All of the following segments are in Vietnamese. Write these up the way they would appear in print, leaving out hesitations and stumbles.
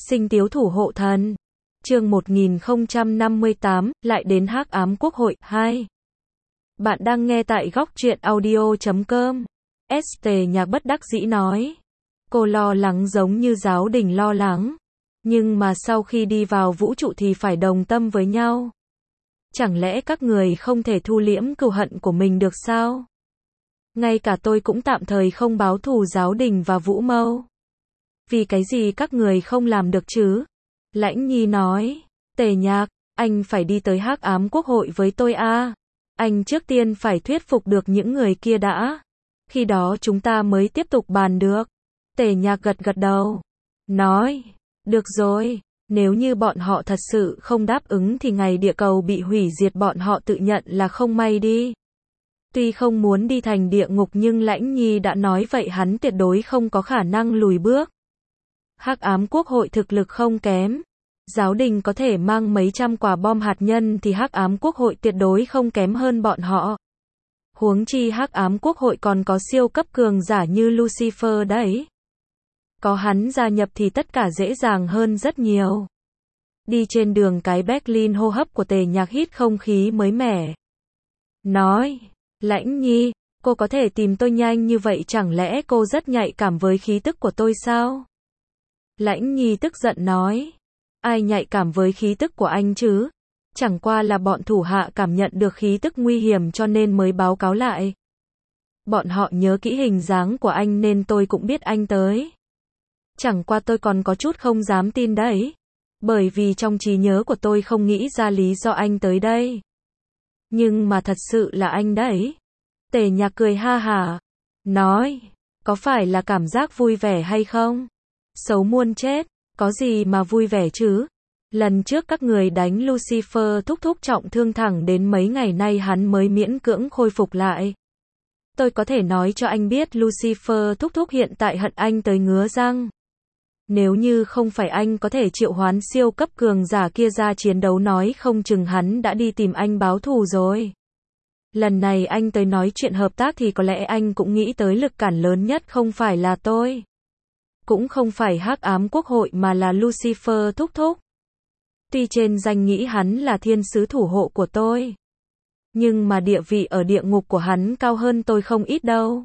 Sinh tiếu thủ hộ thần. Chương 1058, lại đến Hắc Ám Quốc hội 2. Bạn đang nghe tại góc truyện audio.com. Tề Nhạc bất đắc dĩ nói. Cô lo lắng giống như giáo đình lo lắng. Nhưng mà sau khi đi vào vũ trụ thì phải đồng tâm với nhau. Chẳng lẽ các người không thể thu liễm cừu hận của mình được sao? Ngay cả tôi cũng tạm thời không báo thù giáo đình và Vũ Mâu. Vì cái gì các người không làm được chứ? Lãnh Nhi nói. Tề Nhạc, anh phải đi tới Hắc Ám Quốc hội với tôi à? Anh trước tiên phải thuyết phục được những người kia đã. Khi đó chúng ta mới tiếp tục bàn được. Tề Nhạc gật gật đầu. Nói. Được rồi, nếu như bọn họ thật sự không đáp ứng thì ngày địa cầu bị hủy diệt bọn họ tự nhận là không may đi. Tuy không muốn đi thành địa ngục nhưng Lãnh Nhi đã nói vậy hắn tuyệt đối không có khả năng lùi bước. Hắc Ám Quốc hội thực lực không kém. Giáo đình có thể mang mấy trăm quả bom hạt nhân thì Hắc Ám Quốc hội tuyệt đối không kém hơn bọn họ. Huống chi Hắc Ám Quốc hội còn có siêu cấp cường giả như Lucifer đấy. Có hắn gia nhập thì tất cả dễ dàng hơn rất nhiều. Đi trên đường cái Berlin hô hấp của Tề Nhạc hít không khí mới mẻ. Nói, Lãnh Nhi, cô có thể tìm tôi nhanh như vậy chẳng lẽ cô rất nhạy cảm với khí tức của tôi sao? Lãnh Nhi tức giận nói, ai nhạy cảm với khí tức của anh chứ? Chẳng qua là bọn thủ hạ cảm nhận được khí tức nguy hiểm cho nên mới báo cáo lại. Bọn họ nhớ kỹ hình dáng của anh nên tôi cũng biết anh tới. Chẳng qua tôi còn có chút không dám tin đấy. Bởi vì trong trí nhớ của tôi không nghĩ ra lý do anh tới đây. Nhưng mà thật sự là anh đấy. Tề Nhạc cười ha hả. Nói, có phải là cảm giác vui vẻ hay không? Xấu muôn chết, có gì mà vui vẻ chứ? Lần trước các người đánh Lucifer thúc thúc trọng thương thẳng đến mấy ngày nay hắn mới miễn cưỡng khôi phục lại. Tôi có thể nói cho anh biết Lucifer thúc thúc hiện tại hận anh tới ngứa răng. Nếu như không phải anh có thể triệu hoán siêu cấp cường giả kia ra chiến đấu nói không chừng hắn đã đi tìm anh báo thù rồi. Lần này anh tới nói chuyện hợp tác thì có lẽ anh cũng nghĩ tới lực cản lớn nhất không phải là tôi. Cũng không phải Hắc Ám Quốc hội mà là Lucifer thúc thúc. Tuy trên danh nghĩ hắn là thiên sứ thủ hộ của tôi. Nhưng mà địa vị ở địa ngục của hắn cao hơn tôi không ít đâu.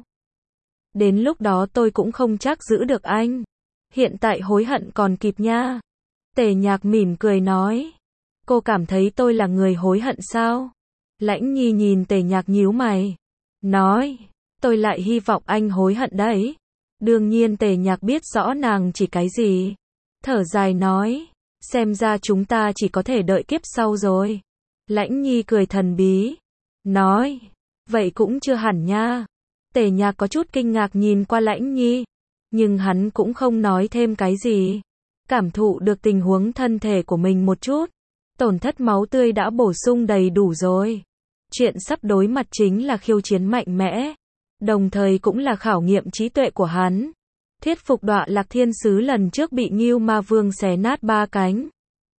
Đến lúc đó tôi cũng không chắc giữ được anh. Hiện tại hối hận còn kịp nha. Tề Nhạc mỉm cười nói. Cô cảm thấy tôi là người hối hận sao? Lãnh Nhi nhìn Tề Nhạc nhíu mày. Nói. Tôi lại hy vọng anh hối hận đấy. Đương nhiên Tề Nhạc biết rõ nàng chỉ cái gì. Thở dài nói. Xem ra chúng ta chỉ có thể đợi kiếp sau rồi. Lãnh Nhi cười thần bí. Nói. Vậy cũng chưa hẳn nha. Tề Nhạc có chút kinh ngạc nhìn qua Lãnh Nhi. Nhưng hắn cũng không nói thêm cái gì. Cảm thụ được tình huống thân thể của mình một chút. Tổn thất máu tươi đã bổ sung đầy đủ rồi. Chuyện sắp đối mặt chính là khiêu chiến mạnh mẽ. Đồng thời cũng là khảo nghiệm trí tuệ của hắn. Thuyết phục Đọa Lạc Thiên Sứ lần trước bị Ngưu Ma Vương xé nát 3 cánh.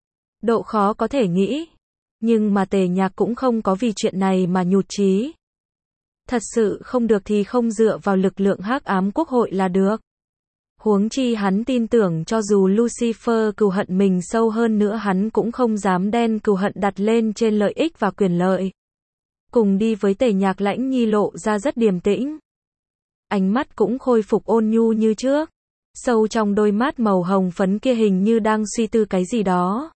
Độ khó có thể nghĩ. Nhưng mà Tề Nhạc cũng không có vì chuyện này mà nhụt chí. Thật sự không được thì không dựa vào lực lượng Hắc Ám Quốc hội là được. Huống chi hắn tin tưởng cho dù Lucifer cừu hận mình sâu hơn nữa hắn cũng không dám đem cừu hận đặt lên trên lợi ích và quyền lợi. Cùng đi với Tề Nhạc Lãnh Nhi lộ ra rất điềm tĩnh. Ánh mắt cũng khôi phục ôn nhu như trước. Sâu trong đôi mắt màu hồng phấn kia hình như đang suy tư cái gì đó.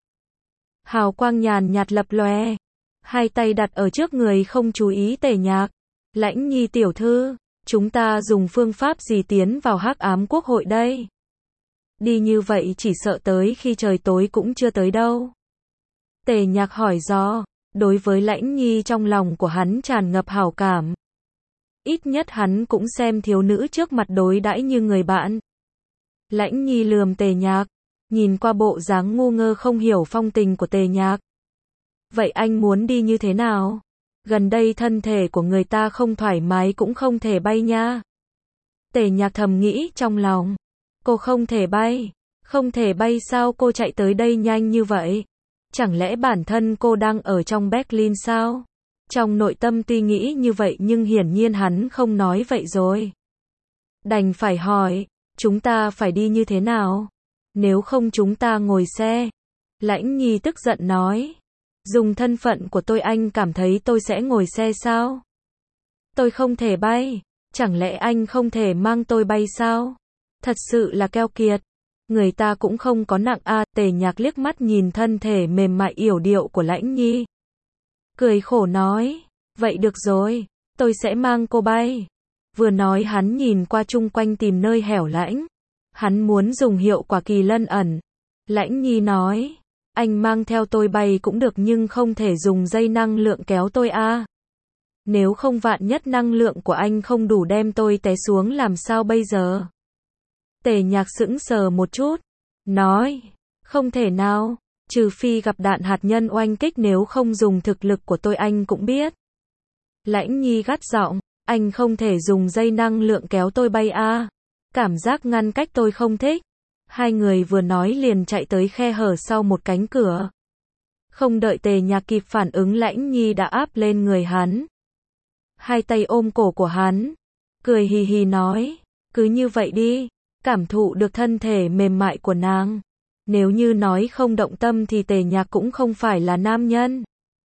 Hào quang nhàn nhạt lập lòe. Hai tay đặt ở trước người không chú ý Tề Nhạc. Lãnh Nhi tiểu thư. Chúng ta dùng phương pháp gì tiến vào Hắc Ám Quốc hội đây? Đi như vậy chỉ sợ tới khi trời tối cũng chưa tới đâu. Tề Nhạc hỏi do, đối với Lãnh Nhi trong lòng của hắn tràn ngập hảo cảm. Ít nhất hắn cũng xem thiếu nữ trước mặt đối đãi như người bạn. Lãnh Nhi lườm Tề Nhạc, nhìn qua bộ dáng ngu ngơ không hiểu phong tình của Tề Nhạc. Vậy anh muốn đi như thế nào? Gần đây thân thể của người ta không thoải mái cũng không thể bay nha. Tề Nhạc thầm nghĩ trong lòng. Cô không thể bay. Không thể bay sao cô chạy tới đây nhanh như vậy? Chẳng lẽ bản thân cô đang ở trong Berlin sao? Trong nội tâm tuy nghĩ như vậy nhưng hiển nhiên hắn không nói vậy rồi. Đành phải hỏi, chúng ta phải đi như thế nào? Nếu không chúng ta ngồi xe. Lãnh Nhi tức giận nói. Dùng thân phận của tôi anh cảm thấy tôi sẽ ngồi xe sao? Tôi không thể bay. Chẳng lẽ anh không thể mang tôi bay sao? Thật sự là keo kiệt. Người ta cũng không có nặng a. Tề Nhạc liếc mắt nhìn thân thể mềm mại yểu điệu của Lãnh Nhi. Cười khổ nói. Vậy được rồi. Tôi sẽ mang cô bay. Vừa nói hắn nhìn qua chung quanh tìm nơi hẻo lánh. Hắn muốn dùng hiệu quả kỳ lân ẩn. Lãnh Nhi nói. Anh mang theo tôi bay cũng được nhưng không thể dùng dây năng lượng kéo tôi a. Nếu không vạn nhất năng lượng của anh không đủ đem tôi té xuống làm sao bây giờ? Tề Nhạc sững sờ một chút. Nói. Không thể nào. Trừ phi gặp đạn hạt nhân oanh kích nếu không dùng thực lực của tôi anh cũng biết. Lãnh Nhi gắt giọng. Anh không thể dùng dây năng lượng kéo tôi bay a. Cảm giác ngăn cách tôi không thích. Hai người vừa nói liền chạy tới khe hở sau một cánh cửa. Không đợi Tề Nhạc kịp phản ứng Lãnh Nhi đã áp lên người hắn. Hai tay ôm cổ của hắn. Cười hì hì nói. Cứ như vậy đi. Cảm thụ được thân thể mềm mại của nàng. Nếu như nói không động tâm thì Tề Nhạc cũng không phải là nam nhân.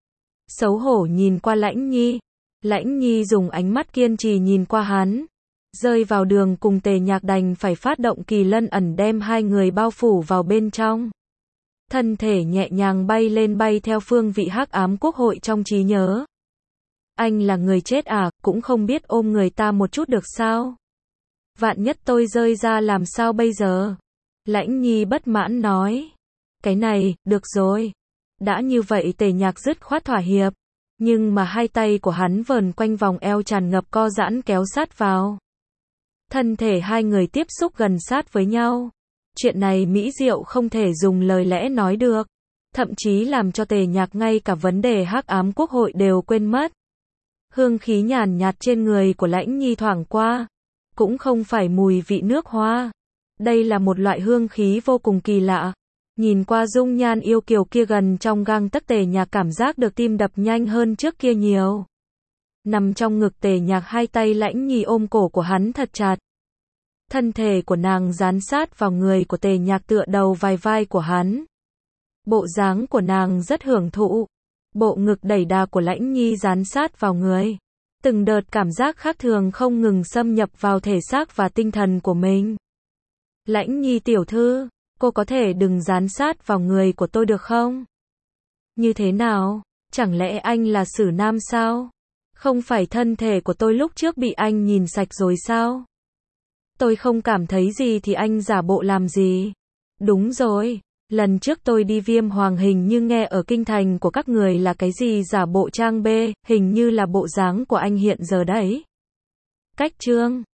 Xấu hổ nhìn qua Lãnh Nhi. Lãnh Nhi dùng ánh mắt kiên trì nhìn qua hắn. Rơi vào đường cùng Tề Nhạc đành phải phát động kỳ lân ẩn đem hai người bao phủ vào bên trong. Thân thể nhẹ nhàng bay lên bay theo phương vị hắc ám quốc hội trong trí nhớ. Anh là người chết à, cũng không biết ôm người ta một chút được sao? Vạn nhất tôi rơi ra làm sao bây giờ? Lãnh Nhi bất mãn nói. Cái này, được rồi. Đã như vậy Tề Nhạc dứt khoát thỏa hiệp. Nhưng mà hai tay của hắn vờn quanh vòng eo tràn ngập co giãn kéo sát vào. Thân thể hai người tiếp xúc gần sát với nhau. Chuyện này mỹ diệu không thể dùng lời lẽ nói được. Thậm chí làm cho Tề Nhạc ngay cả vấn đề hắc ám quốc hội đều quên mất. Hương khí nhàn nhạt trên người của Lãnh Nhi thoảng qua. Cũng không phải mùi vị nước hoa. Đây là một loại hương khí vô cùng kỳ lạ. Nhìn qua dung nhan yêu kiều kia gần trong gang tấc Tề Nhạc cảm giác được tim đập nhanh hơn trước kia nhiều. Nằm trong ngực Tề Nhạc hai tay Lãnh Nhi ôm cổ của hắn thật chặt. Thân thể của nàng dán sát vào người của Tề Nhạc tựa đầu vai vai của hắn. Bộ dáng của nàng rất hưởng thụ. Bộ ngực đẩy đà của Lãnh Nhi dán sát vào người. Từng đợt cảm giác khác thường không ngừng xâm nhập vào thể xác và tinh thần của mình. Lãnh Nhi tiểu thư, cô có thể đừng dán sát vào người của tôi được không? Như thế nào? Chẳng lẽ anh là xử nam sao? Không phải thân thể của tôi lúc trước bị anh nhìn sạch rồi sao? Tôi không cảm thấy gì thì anh giả bộ làm gì? Đúng rồi, lần trước tôi đi Viêm Hoàng hình như nghe ở kinh thành của các người là cái gì giả bộ trang bê, hình như là bộ dáng của anh hiện giờ đấy. Cách chương